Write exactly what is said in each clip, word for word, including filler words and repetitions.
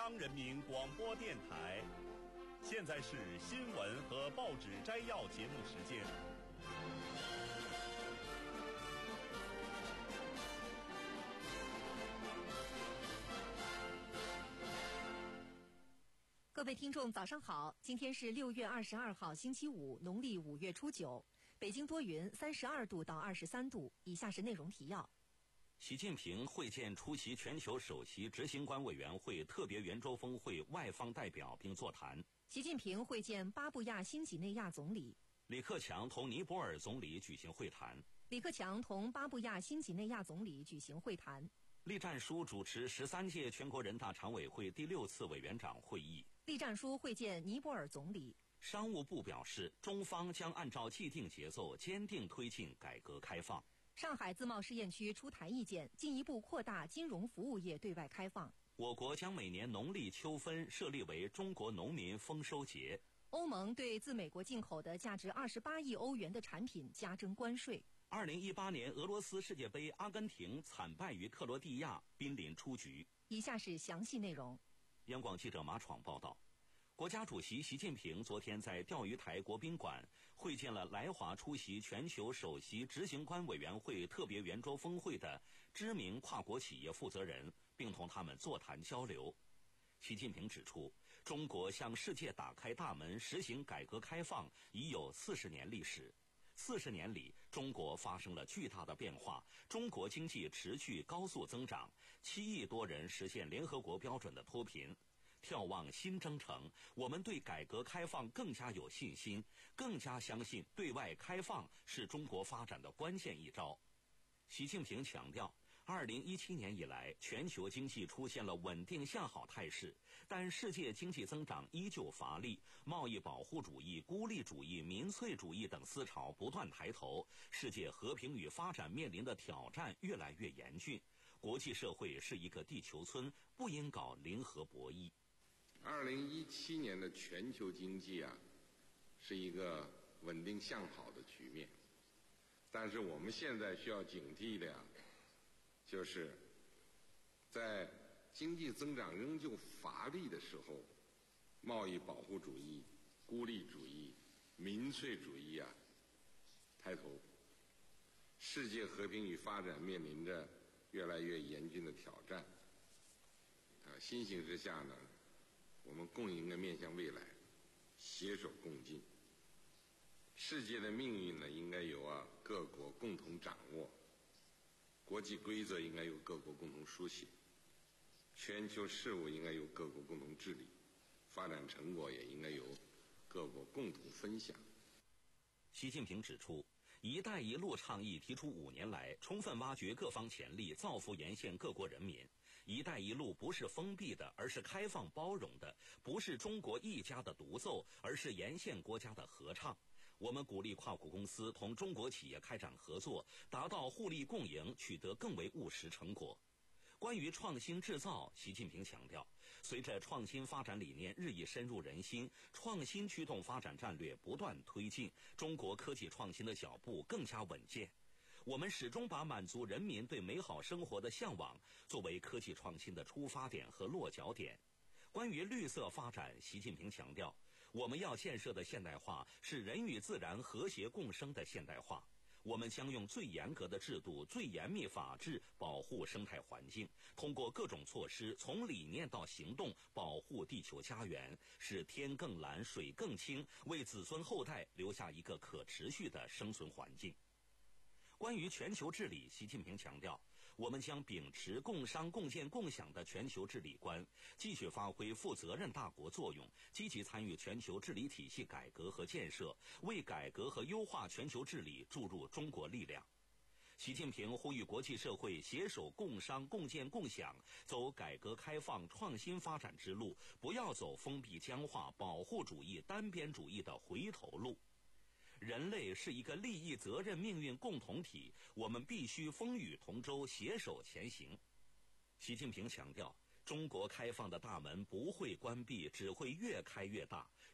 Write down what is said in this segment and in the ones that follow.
央人民广播电台。现在是新闻和报纸摘要节目时间。 各位听众早上好，今天是六月二十二号星期五，农历五月初九，北京多云，三十二度到二十三度。以下是内容提要。 习近平会见出席全球首席执行官委员会特别圆桌峰会外方代表并座谈。 习近平会见巴布亚新几内亚总理。 李克强同尼泊尔总理举行会谈。 李克强同巴布亚新几内亚总理举行会谈。 栗战书主持十三届全国人大常委会第六次委员长会议。 栗战书会见尼泊尔总理。 商务部表示，中方将按照既定节奏，坚定推进改革开放。 上海自贸试验区出台意见，进一步扩大金融服务业对外开放。 我国将每年农历秋分设立为中国农民丰收节。 欧盟对自美国进口的价值二十八亿欧元的产品加征关税。 二零一八年俄罗斯世界杯，阿根廷惨败于克罗地亚，濒临出局。 以下是详细内容。 央广记者马闯报道，国家主席习近平昨天在钓鱼台国宾馆会见了来华出席全球首席执行官委员会特别圆桌峰会的知名跨国企业负责人，并同他们座谈交流。习近平指出，中国向世界打开大门，实行改革开放已有四十年历史。四十年里，中国发生了巨大的变化，中国经济持续高速增长，七亿多人实现联合国标准的脱贫。眺望新征程，我们对改革开放更加有信心，更加相信对外开放是中国发展的关键一招。习近平强调，二零一七年以来，全球经济出现了稳定向好态势，但世界经济增长依旧乏力，贸易保护主义、孤立主义、民粹主义等思潮不断抬头，世界和平与发展面临的挑战越来越严峻。国际社会是一个地球村，不应搞零和博弈。 二零一七年的全球经济啊，是一个稳定向好的局面，但是我们现在需要警惕的呀，就是在经济增长仍旧乏力的时候，贸易保护主义、孤立主义、民粹主义啊抬头，世界和平与发展面临着越来越严峻的挑战。啊，新形势下呢，我们共应该面向未来，携手共进。世界的命运呢，应该由啊各国共同掌握，国际规则应该由各国共同书写，全球事务应该由各国共同治理，发展成果也应该由各国共同分享。 习近平指出，一带一路倡议提出五年来，充分挖掘各方潜力，造福沿线各国人民。一带一路不是封闭的，而是开放包容的；不是中国一家的独奏，而是沿线国家的合唱。我们鼓励跨国公司同中国企业开展合作，达到互利共赢，取得更为务实成果。关于创新制造，习近平强调，随着创新发展理念日益深入人心，创新驱动发展战略不断推进，中国科技创新的脚步更加稳健。我们始终把满足人民对美好生活的向往作为科技创新的出发点和落脚点。关于绿色发展，习近平强调，我们要建设的现代化是人与自然和谐共生的现代化。我们将用最严格的制度、最严密法治保护生态环境，通过各种措施，从理念到行动，保护地球家园，使天更蓝、水更清，为子孙后代留下一个可持续的生存环境。关于全球治理，习近平强调，我们将秉持共商共建共享的全球治理观，继续发挥负责任大国作用，积极参与全球治理体系改革和建设，为改革和优化全球治理注入中国力量。习近平呼吁国际社会携手共商共建共享，走改革开放创新发展之路，不要走封闭僵化、保护主义、单边主义的回头路。人类是一个利益责任命运共同体，我们必须风雨同舟，携手前行。习近平强调，中国开放的大门不会关闭，只会越开越大。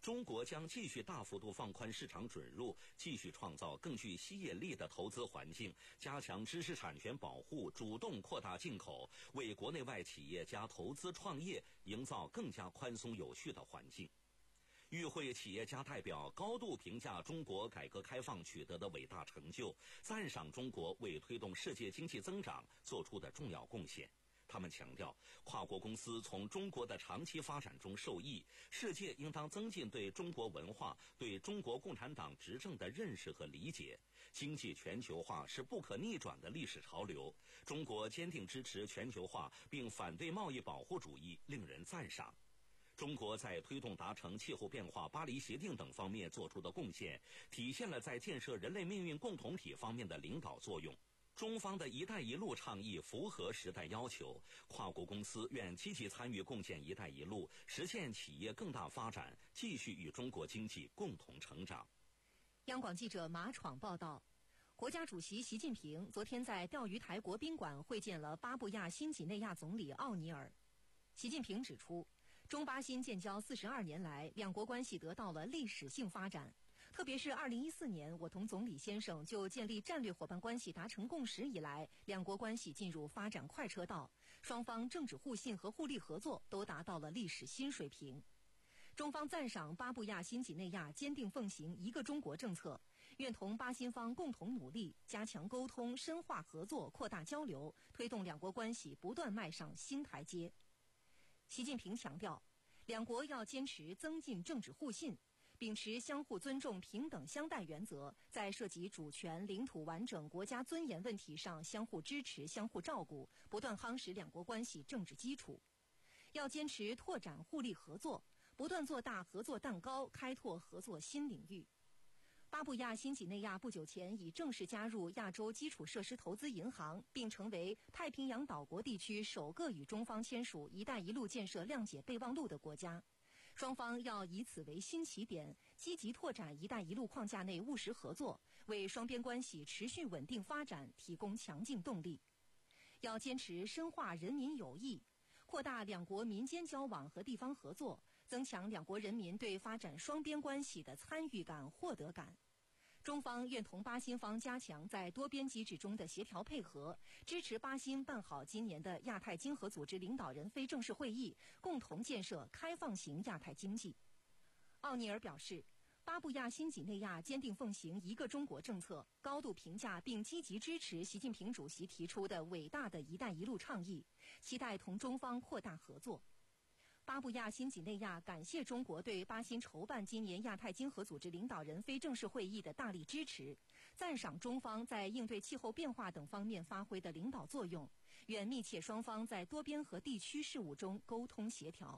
中国将继续大幅度放宽市场准入，继续创造更具吸引力的投资环境，加强知识产权保护，主动扩大进口，为国内外企业家投资创业营造更加宽松有序的环境。与会企业家代表高度评价中国改革开放取得的伟大成就，赞赏中国为推动世界经济增长做出的重要贡献。他们强调，跨国公司从中国的长期发展中受益，世界应当增进对中国文化、对中国共产党执政的认识和理解。经济全球化是不可逆转的历史潮流，中国坚定支持全球化并反对贸易保护主义，令人赞赏。中国在推动达成气候变化巴黎协定等方面做出的贡献，体现了在建设人类命运共同体方面的领导作用。中方的一带一路倡议符合时代要求，跨国公司愿积极参与共建一带一路，实现企业更大发展，继续与中国经济共同成长。 央广记者马闯报道，国家主席习近平昨天在钓鱼台国宾馆会见了巴布亚新几内亚总理奥尼尔。习近平指出，中巴新建交四十二年来，两国关系得到了历史性发展。特别是二零一四年，我同总理先生就建立战略伙伴关系达成共识以来，两国关系进入发展快车道，双方政治互信和互利合作都达到了历史新水平。中方赞赏巴布亚新几内亚坚定奉行一个中国政策，愿同巴新方共同努力，加强沟通、深化合作、扩大交流，推动两国关系不断迈上新台阶。习近平强调，两国要坚持增进政治互信，秉持相互尊重、平等相待原则，在涉及主权、领土完整、国家尊严问题上相互支持、相互照顾，不断夯实两国关系政治基础。要坚持拓展互利合作，不断做大合作蛋糕，开拓合作新领域。巴布亚新几内亚不久前已正式加入亚洲基础设施投资银行，并成为太平洋岛国地区首个与中方签署“一带一路”建设谅解备忘录的国家。双方要以此为新起点，积极拓展“一带一路”框架内务实合作，为双边关系持续稳定发展提供强劲动力。要坚持深化人民友谊，扩大两国民间交往和地方合作，增强两国人民对发展双边关系的参与感、获得感。中方愿同巴新方加强在多边机制中的协调配合，支持巴新办好今年的亚太经合组织领导人非正式会议，共同建设开放型亚太经济。奥尼尔表示，巴布亚新几内亚坚定奉行一个中国政策，高度评价并积极支持习近平主席提出的伟大的一带一路倡议，期待同中方扩大合作。巴布亚新几内亚感谢中国对巴新筹办今年亚太经合组织领导人非正式会议的大力支持，赞赏中方在应对气候变化等方面发挥的领导作用，愿密切双方在多边和地区事务中沟通协调。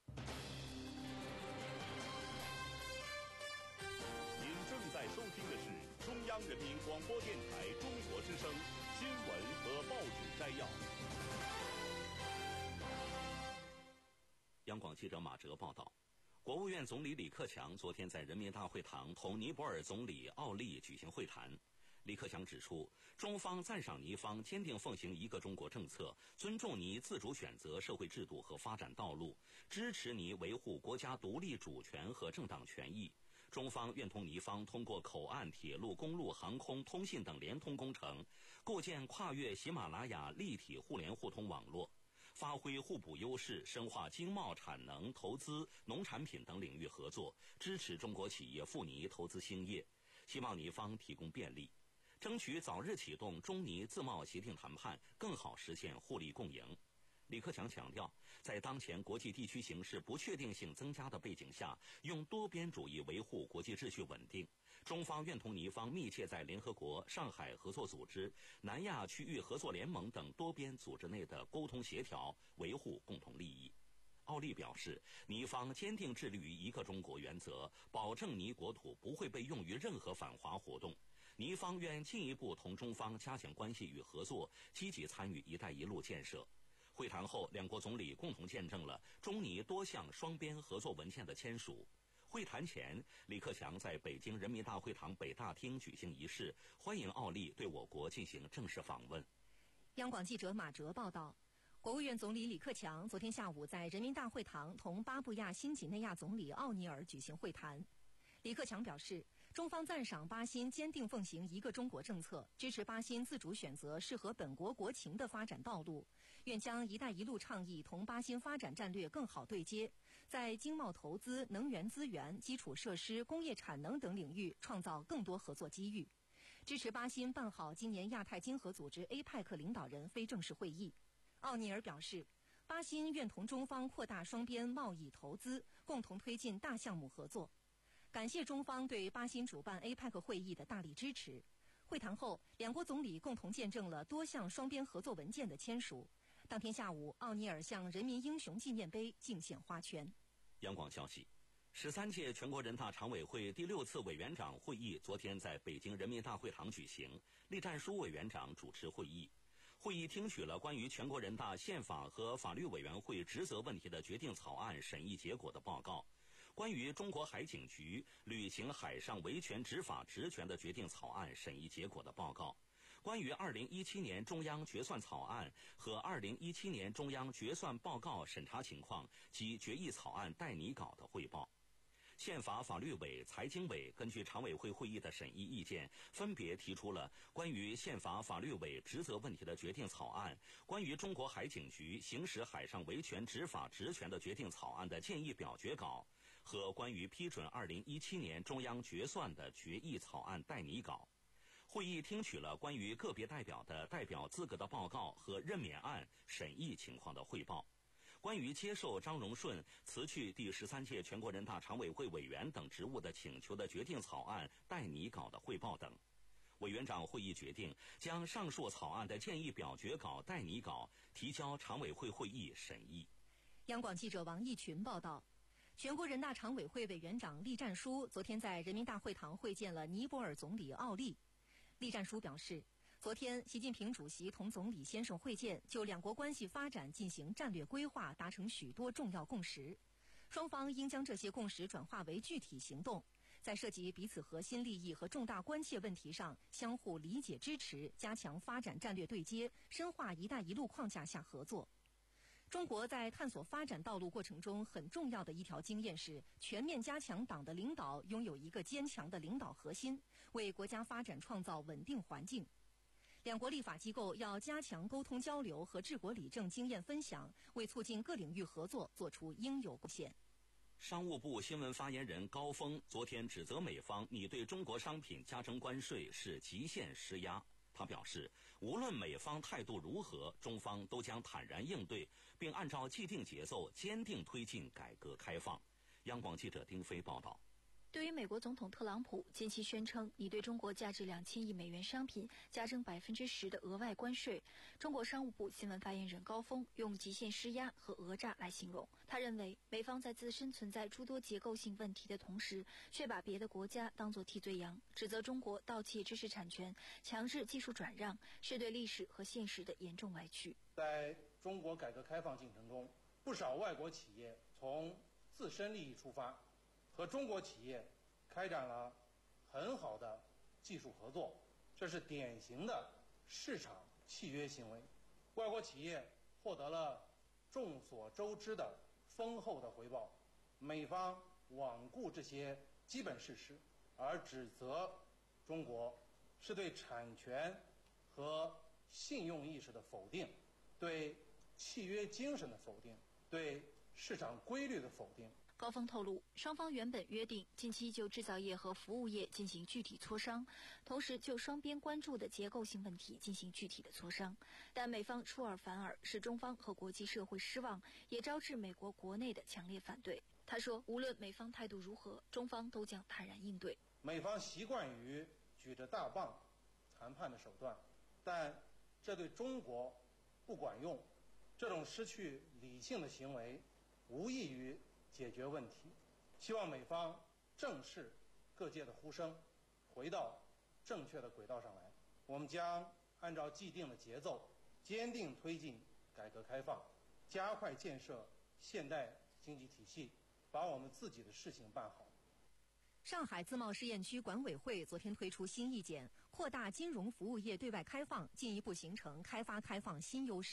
您正在收听的是中央人民广播电台中国之声新闻和报纸摘要。 央广记者马哲报道，国务院总理李克强昨天在人民大会堂同尼泊尔总理奥利举行会谈。李克强指出，中方赞赏尼方坚定奉行一个中国政策，尊重尼自主选择社会制度和发展道路，支持尼维护国家独立主权和正当权益。中方愿同尼方通过口岸、铁路、公路、航空、通信等联通工程，构建跨越喜马拉雅立体互联互通网络，发挥互补优势，深化经贸、产能、投资、农产品等领域合作，支持中国企业赴尼投资兴业，希望尼方提供便利，争取早日启动中尼自贸协定谈判，更好实现互利共赢。李克强强调，在当前国际地区形势不确定性增加的背景下，用多边主义维护国际秩序稳定。中方愿同尼方密切在联合国、上海合作组织、南亚区域合作联盟等多边组织内的沟通协调，维护共同利益。奥利表示，尼方坚定致力于一个中国原则，保证尼国土不会被用于任何反华活动。尼方愿进一步同中方加强关系与合作，积极参与“一带一路”建设。会谈后，两国总理共同见证了中尼多项双边合作文件的签署。会谈前，李克强在北京人民大会堂北大厅举行仪式，欢迎奥利对我国进行正式访问。 央广记者马哲报道， 国务院总理李克强昨天下午在人民大会堂同巴布亚新几内亚总理奥尼尔举行会谈。李克强表示，中方赞赏巴新坚定奉行一个中国政策，支持巴新自主选择适合本国国情的发展道路，愿将“一带一路”倡议同巴新发展战略更好对接，在经贸投资、能源资源、基础设施、工业产能等领域创造更多合作机遇，支持巴新办好今年亚太经合组织 A P E C 领导人非正式会议。奥尼尔表示，巴新愿同中方扩大双边贸易投资，共同推进大项目合作。感谢中方对巴新主办 A P E C 会议的大力支持。会谈后，两国总理共同见证了多项双边合作文件的签署。当天下午，奥尼尔向人民英雄纪念碑敬献花圈。 央广消息，十三届全国人大常委会第六次委员长会议昨天在北京人民大会堂举行，栗战书委员长主持会议。会议听取了关于全国人大宪法和法律委员会职责问题的决定草案审议结果的报告，关于中国海警局履行海上维权执法职权的决定草案审议结果的报告，关于二零一七年中央决算草案和二零一七年中央决算报告审查情况及决议草案待拟稿的汇报。宪法法律委、财经委根据常委会会议的审议意见，分别提出了关于宪法法律委职责问题的决定草案、关于中国海警局行使海上维权执法职权的决定草案的建议表决稿和关于批准二零一七年中央决算的决议草案待拟稿。会议听取了关于个别代表的代表资格的报告和任免案审议情况的汇报。关于接受张荣顺辞去第十三届全国人大常委会委员等职务的请求的决定草案待拟稿的汇报等。委员长会议决定将上述草案的建议表决稿待拟稿提交常委会会议审议。 央广记者王义群报道，全国人大常委会委员长栗战书昨天在人民大会堂会见了尼泊尔总理奥利。栗战书表示，昨天，习近平主席同总理先生会见，就两国关系发展进行战略规划，达成许多重要共识。双方应将这些共识转化为具体行动，在涉及彼此核心利益和重大关切问题上相互理解支持，加强发展战略对接，深化“一带一路”框架下合作。中国在探索发展道路过程中很重要的一条经验是，全面加强党的领导，拥有一个坚强的领导核心，为国家发展创造稳定环境。两国立法机构要加强沟通交流和治国理政经验分享，为促进各领域合作做出应有贡献。 商务部新闻发言人高峰昨天指责美方拟对中国商品加征关税是极限施压。他表示，无论美方态度如何，中方都将坦然应对，并按照既定节奏坚定推进改革开放。央广记者丁飞报道。 对于美国总统特朗普近期宣称拟对中国价值两千亿美元商品加征百分之十的额外关税，中国商务部新闻发言人高峰用极限施压和讹诈来形容。他认为，美方在自身存在诸多结构性问题的同时，却把别的国家当作替罪羊，指责中国盗窃知识产权、强制技术转让，是对历史和现实的严重歪曲。 在中国改革开放进程中，不少外国企业从自身利益出发，和中国企业开展了很好的技术合作，这是典型的市场契约行为。外国企业获得了众所周知的丰厚的回报，美方罔顾这些基本事实，而指责中国是对产权和信用意识的否定，对契约精神的否定，对市场规律的否定。 高峰透露，双方原本约定近期就制造业和服务业进行具体磋商，同时就双边关注的结构性问题进行具体的磋商。但美方出尔反尔，使中方和国际社会失望，也招致美国国内的强烈反对。他说，无论美方态度如何，中方都将坦然应对。 美方习惯于举着大棒谈判的手段，但这对中国不管用。这种失去理性的行为无异于解决问题，希望美方正视各界的呼声，回到正确的轨道上来。我们将按照既定的节奏，坚定推进改革开放，加快建设现代经济体系，把我们自己的事情办好。 上海自贸试验区管委会昨天推出新意见，扩大金融服务业对外开放，进一步形成开发开放新优势。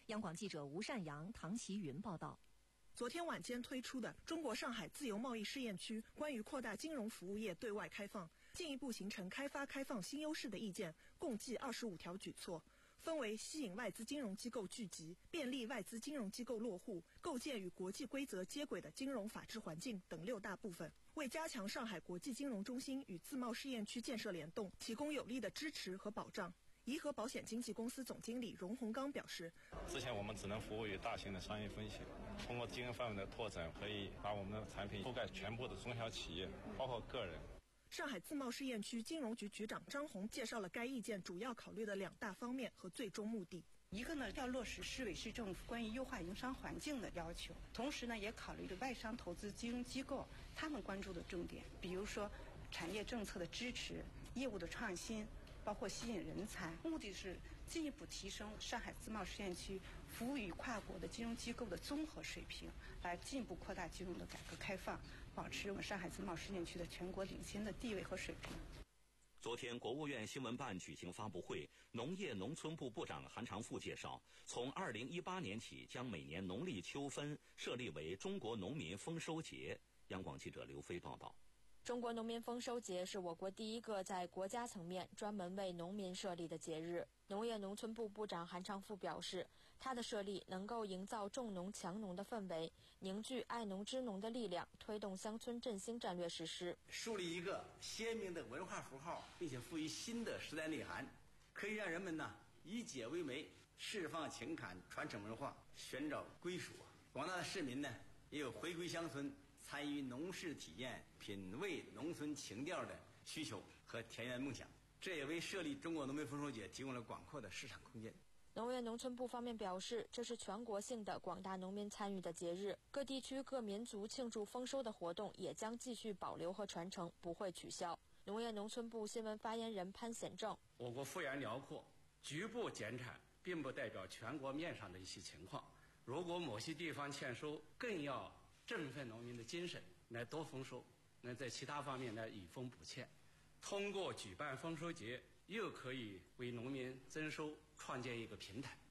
央广记者吴善阳、唐奇云报道。 昨天晚间推出的《中国上海自由贸易试验区关于扩大金融服务业对外开放，进一步形成开发开放新优势的意见》共计二十五条举措，分为吸引外资金融机构聚集、便利外资金融机构落户、构建与国际规则接轨的金融法治环境等六大部分，为加强上海国际金融中心与自贸试验区建设联动提供有力的支持和保障。颐和保险经纪公司总经理荣洪刚表示， 之前我们只能服务于大型的商业分析，通过经营范围的拓展，可以把我们的产品覆盖全部的中小企业，包括个人。 上海自贸试验区金融局局长张红介绍了该意见主要考虑的两大方面和最终目的。 一个呢，要落实市委市政府关于优化营商环境的要求，同时呢，也考虑了外商投资金融机构他们关注的重点，比如说产业政策的支持、业务的创新，包括吸引人才，目的是进一步提升上海自贸试验区服务于跨国的金融机构的综合水平，来进一步扩大金融的改革开放，保持我们上海自贸试验区的全国领先的地位和水平。 昨天，国务院新闻办举行发布会，农业农村部部长韩长赋介绍，从二零一八年起，将每年农历秋分设立为中国农民丰收节。央广记者刘飞报道。 中国农民丰收节是我国第一个在国家层面专门为农民设立的节日。农业农村部部长韩长赋表示，它的设立能够营造重农强农的氛围，凝聚爱农知农的力量，推动乡村振兴战略实施， 树立一个鲜明的文化符号，并且赋予新的时代内涵，可以让人们呢以解为媒，释放情感，传承文化，寻找归属。广大的市民呢也有回归乡村，参与农事体验、品味农村情调的需求和田园梦想，这也为设立中国农民丰收节提供了广阔的市场空间。 农业农村部方面表示，这是全国性的广大农民参与的节日，各地区各民族庆祝丰收的活动也将继续保留和传承，不会取消。农业农村部新闻发言人潘显正： 我国幅员辽阔，局部减产并不代表全国面上的一些情况。如果某些地方欠收，更要振奋农民的精神，来多丰收，那在其他方面来以丰补欠。通过举办丰收节，又可以为农民增收创建一个平台。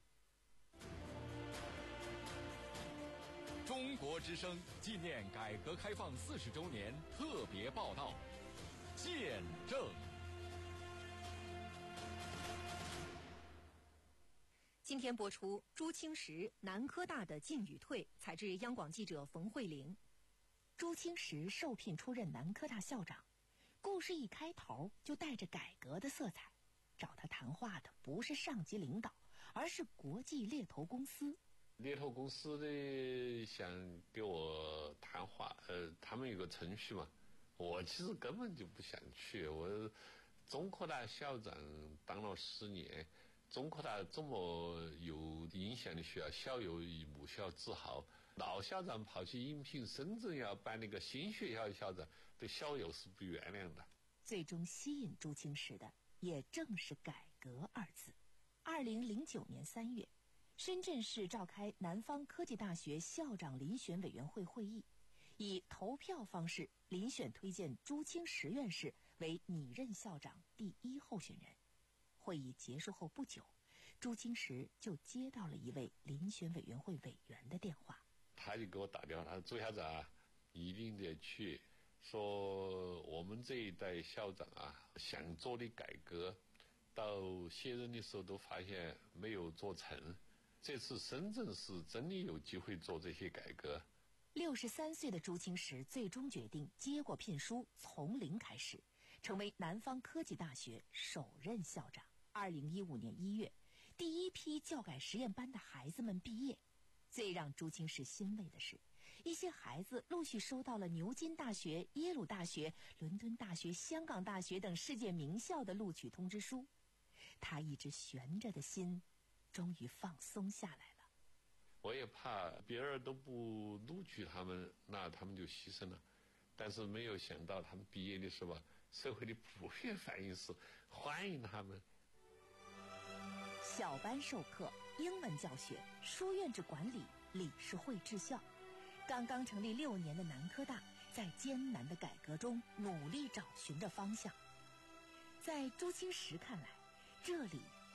中国之声纪念改革开放四十周年特别报道，见证。 今天播出朱清时南科大的进与退，采自央广记者冯慧玲。朱清时受聘出任南科大校长，故事一开头就带着改革的色彩。找他谈话的不是上级领导，而是国际猎头公司。 猎头公司呢想给我谈话，呃，他们有个程序嘛，我其实根本就不想去。我中科大校长当了十年，中科大这么有影响的学校，校友以母校自豪。老校长跑去应聘深圳要办那个新学校的校长，对校友是不原谅的。 最终吸引朱清时的也正是改革二字。二零零九年三月，深圳市召开南方科技大学校长遴选委员会会议，以投票方式遴选推荐朱清时院士为拟任校长第一候选人。会议结束后不久，朱清时就接到了一位遴选委员会委员的电话， 他就给我打电话，他说：“朱校长，一定得去。说我们这一代校长啊，想做的改革，到卸任的时候都发现没有做成。这次深圳市真的有机会做这些改革。” 六十三岁的朱清时最终决定接过聘书，从零开始，成为南方科技大学首任校长。二零一五年一月，第一批教改实验班的孩子们毕业。最让朱清时欣慰的是，一些孩子陆续收到了牛津大学、耶鲁大学、伦敦大学、香港大学等世界名校的录取通知书。他一直悬着的心终于放松下来了。 我也怕别人都不录取他们，那他们就牺牲了。但是没有想到他们毕业的时候，社会的普遍反应是欢迎他们。 小班授课、英文教学、书院制管理、理事会治校，刚刚成立六年的南科大，在艰难的改革中努力找寻着方向。在朱清时看来，这里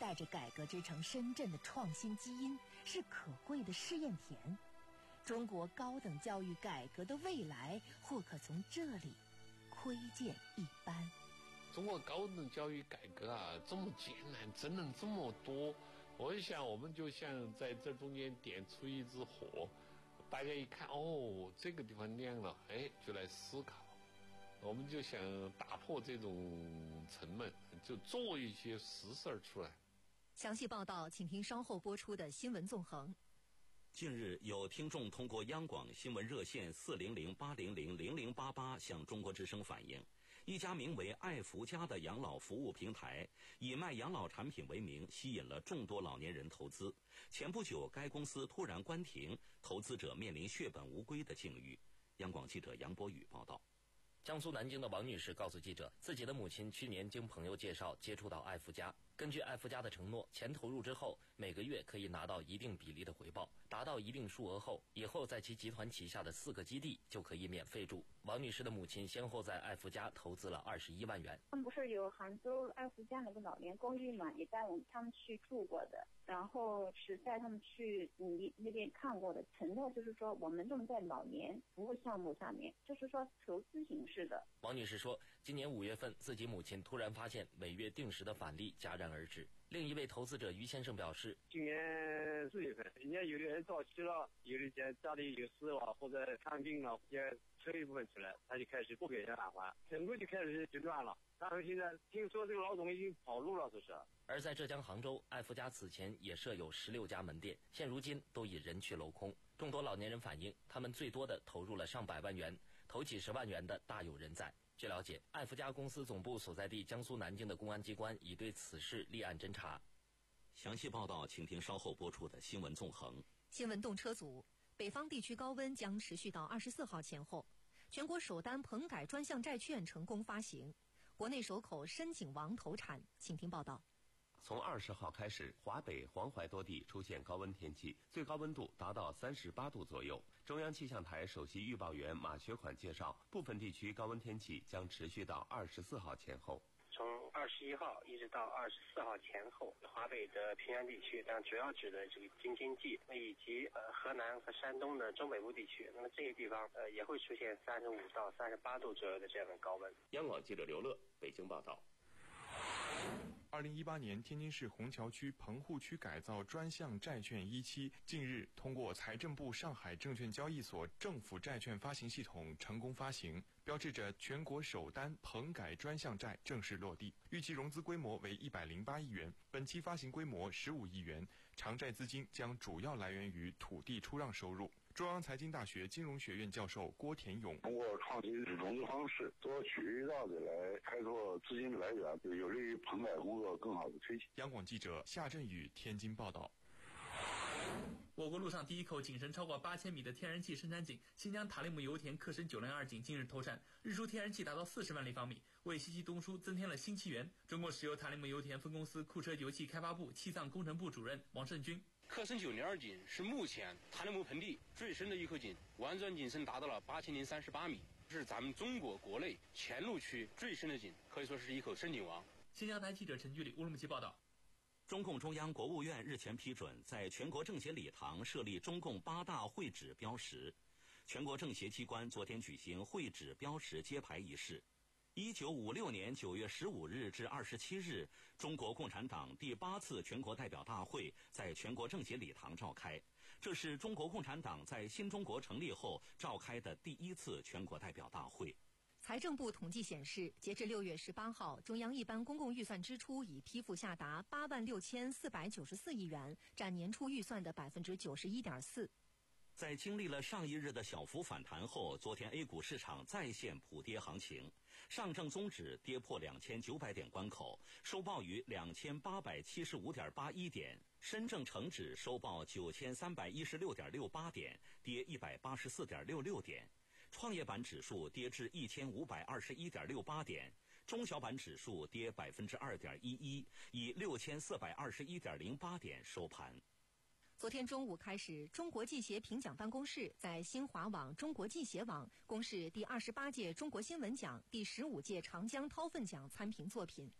带着改革之城深圳的创新基因，是可贵的试验田。中国高等教育改革的未来，或可从这里窥见一斑。 中国高等教育改革啊，这么艰难，真能这么多。我想，我们就像在这中间点出一支火，大家一看，哦，这个地方亮了，哎，就来思考。我们就想打破这种沉闷，就做一些实事儿出来。 详细报道，请听稍后播出的新闻纵横。 近日，有听众通过央广新闻热线四零零八零零零零八八向中国之声反映，一家名为爱福家的养老服务平台以卖养老产品为名，吸引了众多老年人投资。前不久，该公司突然关停，投资者面临血本无归的境遇。央广记者杨博宇报道。 江苏南京的王女士告诉记者，自己的母亲去年经朋友介绍接触到爱福家，根据爱福家的承诺，钱投入之后，每个月可以拿到一定比例的回报，达到一定数额后，以后在其集团旗下的四个基地就可以免费住。王女士的母亲先后在爱福家投资了二十一万元。 他们不是有杭州爱福家那个老年公寓嘛，也带我们他们去住过的，然后是带他们去你那边看过的，承诺就是说我们用在老年服务项目上面，就是说投资形式的。 王女士说，今年五月份自己母亲突然发现每月定时的返利戛然而止。另一位投资者于先生表示， 今年四月份，人家有的人早期了，有的家家里有事了或者看病了，也抽一部分出来，他就开始不给人返还，整个就开始就乱了。然后现在听说这个老总已经跑路了，说是。 而在浙江杭州，爱福家此前也设有十六家门店，现如今都已人去楼空。众多老年人反映，他们最多的投入了上百万元，投几十万元的大有人在。据了解，爱福家公司总部所在地江苏南京的公安机关已对此事立案侦查。 详细报道，请听稍后播出的新闻纵横。 新闻动车组，北方地区高温将持续到二十四号前后。全国首单棚改专项债券成功发行，国内首口深井王投产。请听报道。 从二十号开始，华北、黄淮多地出现高温天气，最高温度达到三十八度左右。中央气象台首席预报员马学款介绍，部分地区高温天气将持续到二十四号前后。 从二十一号一直到二十四号前后，华北的平原地区，但主要指的这个京津冀，以及呃河南和山东的中北部地区，那么这些地方呃也会出现三十五到三十八度左右的这样的高温。 央广记者刘乐，北京报道。 二零一八年天津市虹桥区棚户区改造专项债券一期近日通过财政部上海证券交易所政府债券发行系统成功发行，标志着全国首单棚改专项债正式落地，预计融资规模为一百零八亿元，本期发行规模十五亿元，偿债资金将主要来源于土地出让收入。中央财经大学金融学院教授郭田勇， 通过创新融资方式，多渠道的来开拓资金的来源，有利于棚改工作更好的推进。 央广记者夏振宇天津报道。 我国陆上第一口井深超过八千米的天然气生产井新疆塔里木油田克什九零二井近日投产，日输天然气达到四十万立方米，为西气东输增添了新气源。中国石油塔里木油田分公司库车油气开发部气藏工程部主任王胜军， 克什九零二井是目前塔里木盆地最深的一口井，完转井深达到了八千零三十八米，是咱们中国国内黔麓区最深的井，可以说是一口深井王。 新疆台记者陈居里乌鲁木齐报道。 中共中央国务院日前批准在全国政协礼堂设立中共八大会址标识，全国政协机关昨天举行会址标识揭牌仪式。一九五六年九月十五日至二十七日，中国共产党第八次全国代表大会在全国政协礼堂召开，这是中国共产党在新中国成立后召开的第一次全国代表大会。 财政部统计显示，截至六月十八号，中央一般公共预算支出已批复下达八万六千四百九十四亿元，占年初预算的百分之九十一点四。 在经历了上一日的小幅反弹后，昨天 A 股市场再现普跌行情，上证综指跌破两千九百点关口，收报于两千八百七十五点八一点；深证成指收报九千三百一十六点六八点，跌一百八十四点六六点。创业板指数跌至一千五百二十一点六八点，中小板指数跌百分之二点一一，以六千四百二十一点零八点收盘。 昨天中午开始，中国记协评奖办公室在新华网、中国记协网公示第二十八届中国新闻奖、第十五届长江韬奋奖参评作品。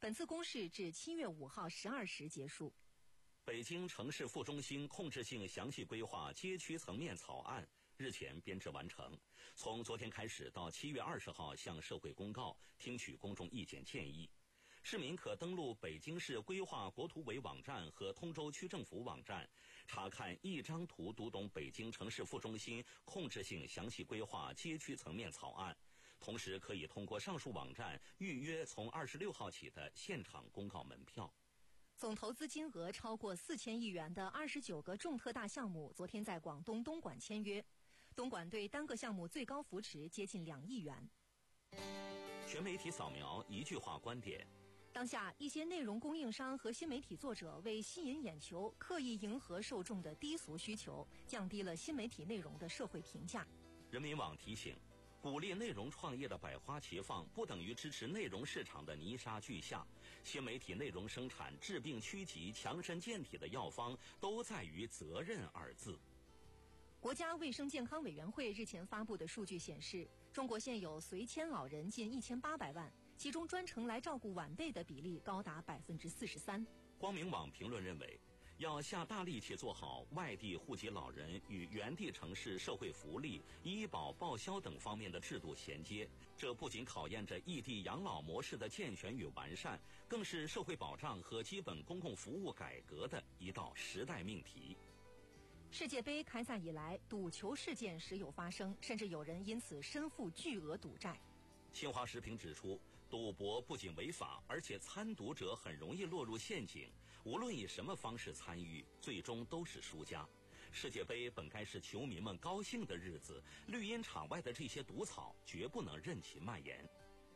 本次公示至七月五号十二时结束。 北京城市副中心控制性详细规划街区层面草案日前编制完成，从昨天开始到七月二十号向社会公告，听取公众意见建议。市民可登录北京市规划国土委网站和通州区政府网站，查看一张图读懂北京城市副中心控制性详细规划街区层面草案。同时可以通过上述网站预约从二十六号起的现场公告门票。 总投资金额超过四千亿元的二十九个重特大项目昨天在广东东莞签约，东莞对单个项目最高扶持接近两亿元。 全媒体扫描一句话观点。 当下一些内容供应商和新媒体作者为吸引眼球，刻意迎合受众的低俗需求，降低了新媒体内容的社会评价。 人民网提醒，鼓励内容创业的百花齐放，不等于支持内容市场的泥沙俱下。新媒体内容生产治病趋吉、强身健体的药方，都在于责任二字。 国家卫生健康委员会日前发布的数据显示，中国现有随迁老人近一千八百万，其中专程来照顾晚辈的比例高达百分之四十三。 光明网评论认为，要下大力气做好外地户籍老人与原地城市社会福利、医保报销等方面的制度衔接，这不仅考验着异地养老模式的健全与完善，更是社会保障和基本公共服务改革的一道时代命题。 世界杯开赛以来，赌球事件时有发生，甚至有人因此身负巨额赌债。 新华时评指出，赌博不仅违法，而且参赌者很容易落入陷阱，无论以什么方式参与，最终都是输家。世界杯本该是球迷们高兴的日子，绿茵场外的这些毒草绝不能任其蔓延。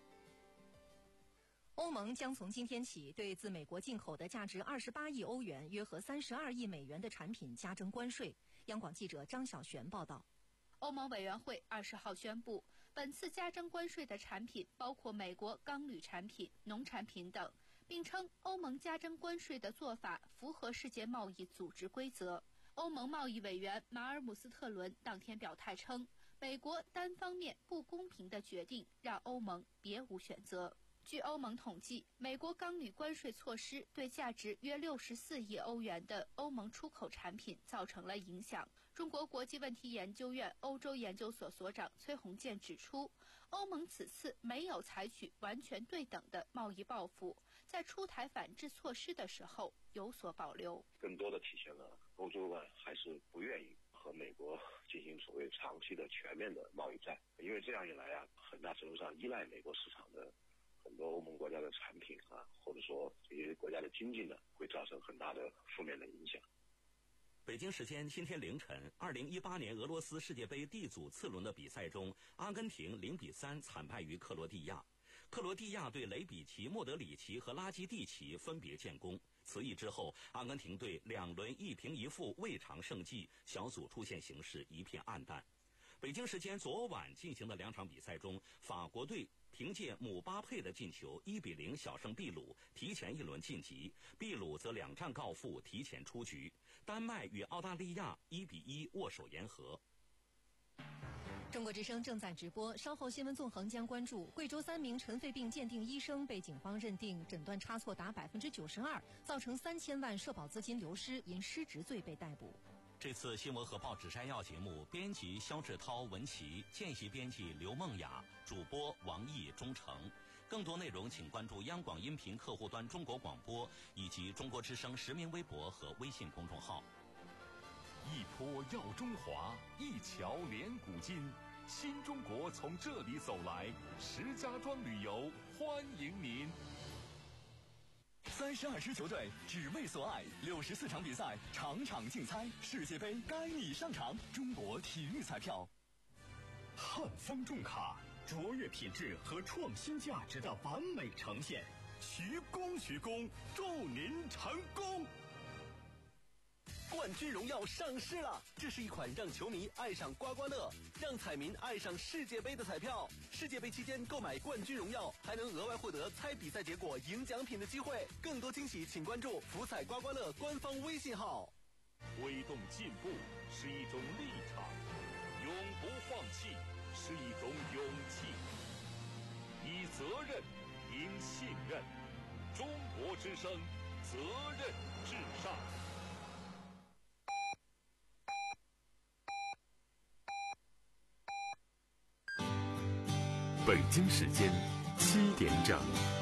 欧盟将从今天起对自美国进口的价值二十八亿欧元、约合三十二亿美元的产品加征关税。央广记者张小璇报道。 欧盟委员会二十号宣布，本次加征关税的产品包括美国钢铝产品、农产品等，并称欧盟加征关税的做法符合世界贸易组织规则。欧盟贸易委员马尔姆斯特伦当天表态称，美国单方面不公平的决定让欧盟别无选择。据欧盟统计，美国钢铝关税措施对价值约六十四亿欧元的欧盟出口产品造成了影响。中国国际问题研究院欧洲研究所所长崔洪建指出，欧盟此次没有采取完全对等的贸易报复，在出台反制措施的时候有所保留， 更多的体现了欧洲呢还是不愿意和美国进行所谓长期的全面的贸易战，因为这样一来啊，很大程度上依赖美国市场的很多欧盟国家的产品啊，或者说这些国家的经济呢，会造成很大的负面的影响。 北京时间今天凌晨，二零一八年俄罗斯世界杯 D 组次轮的比赛中，阿根廷零比三惨败于克罗地亚。克罗地亚队雷比奇、莫德里奇和拉基蒂奇分别建功。此役之后，阿根廷队两轮一平一负未尝胜绩，小组出线形势一片暗淡。北京时间昨晚进行的两场比赛中，法国队凭借姆巴佩的进球一比零小胜秘鲁，提前一轮晋级。秘鲁则两战告负，提前出局。丹麦与澳大利亚一比一握手言和。 中国之声正在直播，稍后新闻纵横将关注贵州三名尘肺病鉴定医生被警方认定诊断差错达百分之九十二，造成三千万社保资金流失，因失职罪被逮捕。 这次新闻和报纸摘要节目，编辑肖志涛、文琪，见习编辑刘梦雅，主播王毅、钟诚。更多内容请关注央广音频客户端中国广播以及中国之声实名微博和微信公众号。 一坡耀中华，一桥连古今，新中国从这里走来。石家庄旅游欢迎您。 三十二支球队只为所爱，六十四场比赛，场场竞猜，世界杯该你上场。中国体育彩票。 汉方重卡，卓越品质和创新价值的完美呈现。 徐工，徐工，祝您成功！冠军荣耀上市了，这是一款让球迷爱上刮刮乐，让彩民爱上世界杯的彩票。世界杯期间购买冠军荣耀，还能额外获得猜比赛结果、赢奖品的机会。更多惊喜，请关注福彩刮刮乐官方微信号。 推动进步是一种立场，永不放弃是一种勇气。以责任，赢信任。 中国之声，责任至上。 北京时间七点整。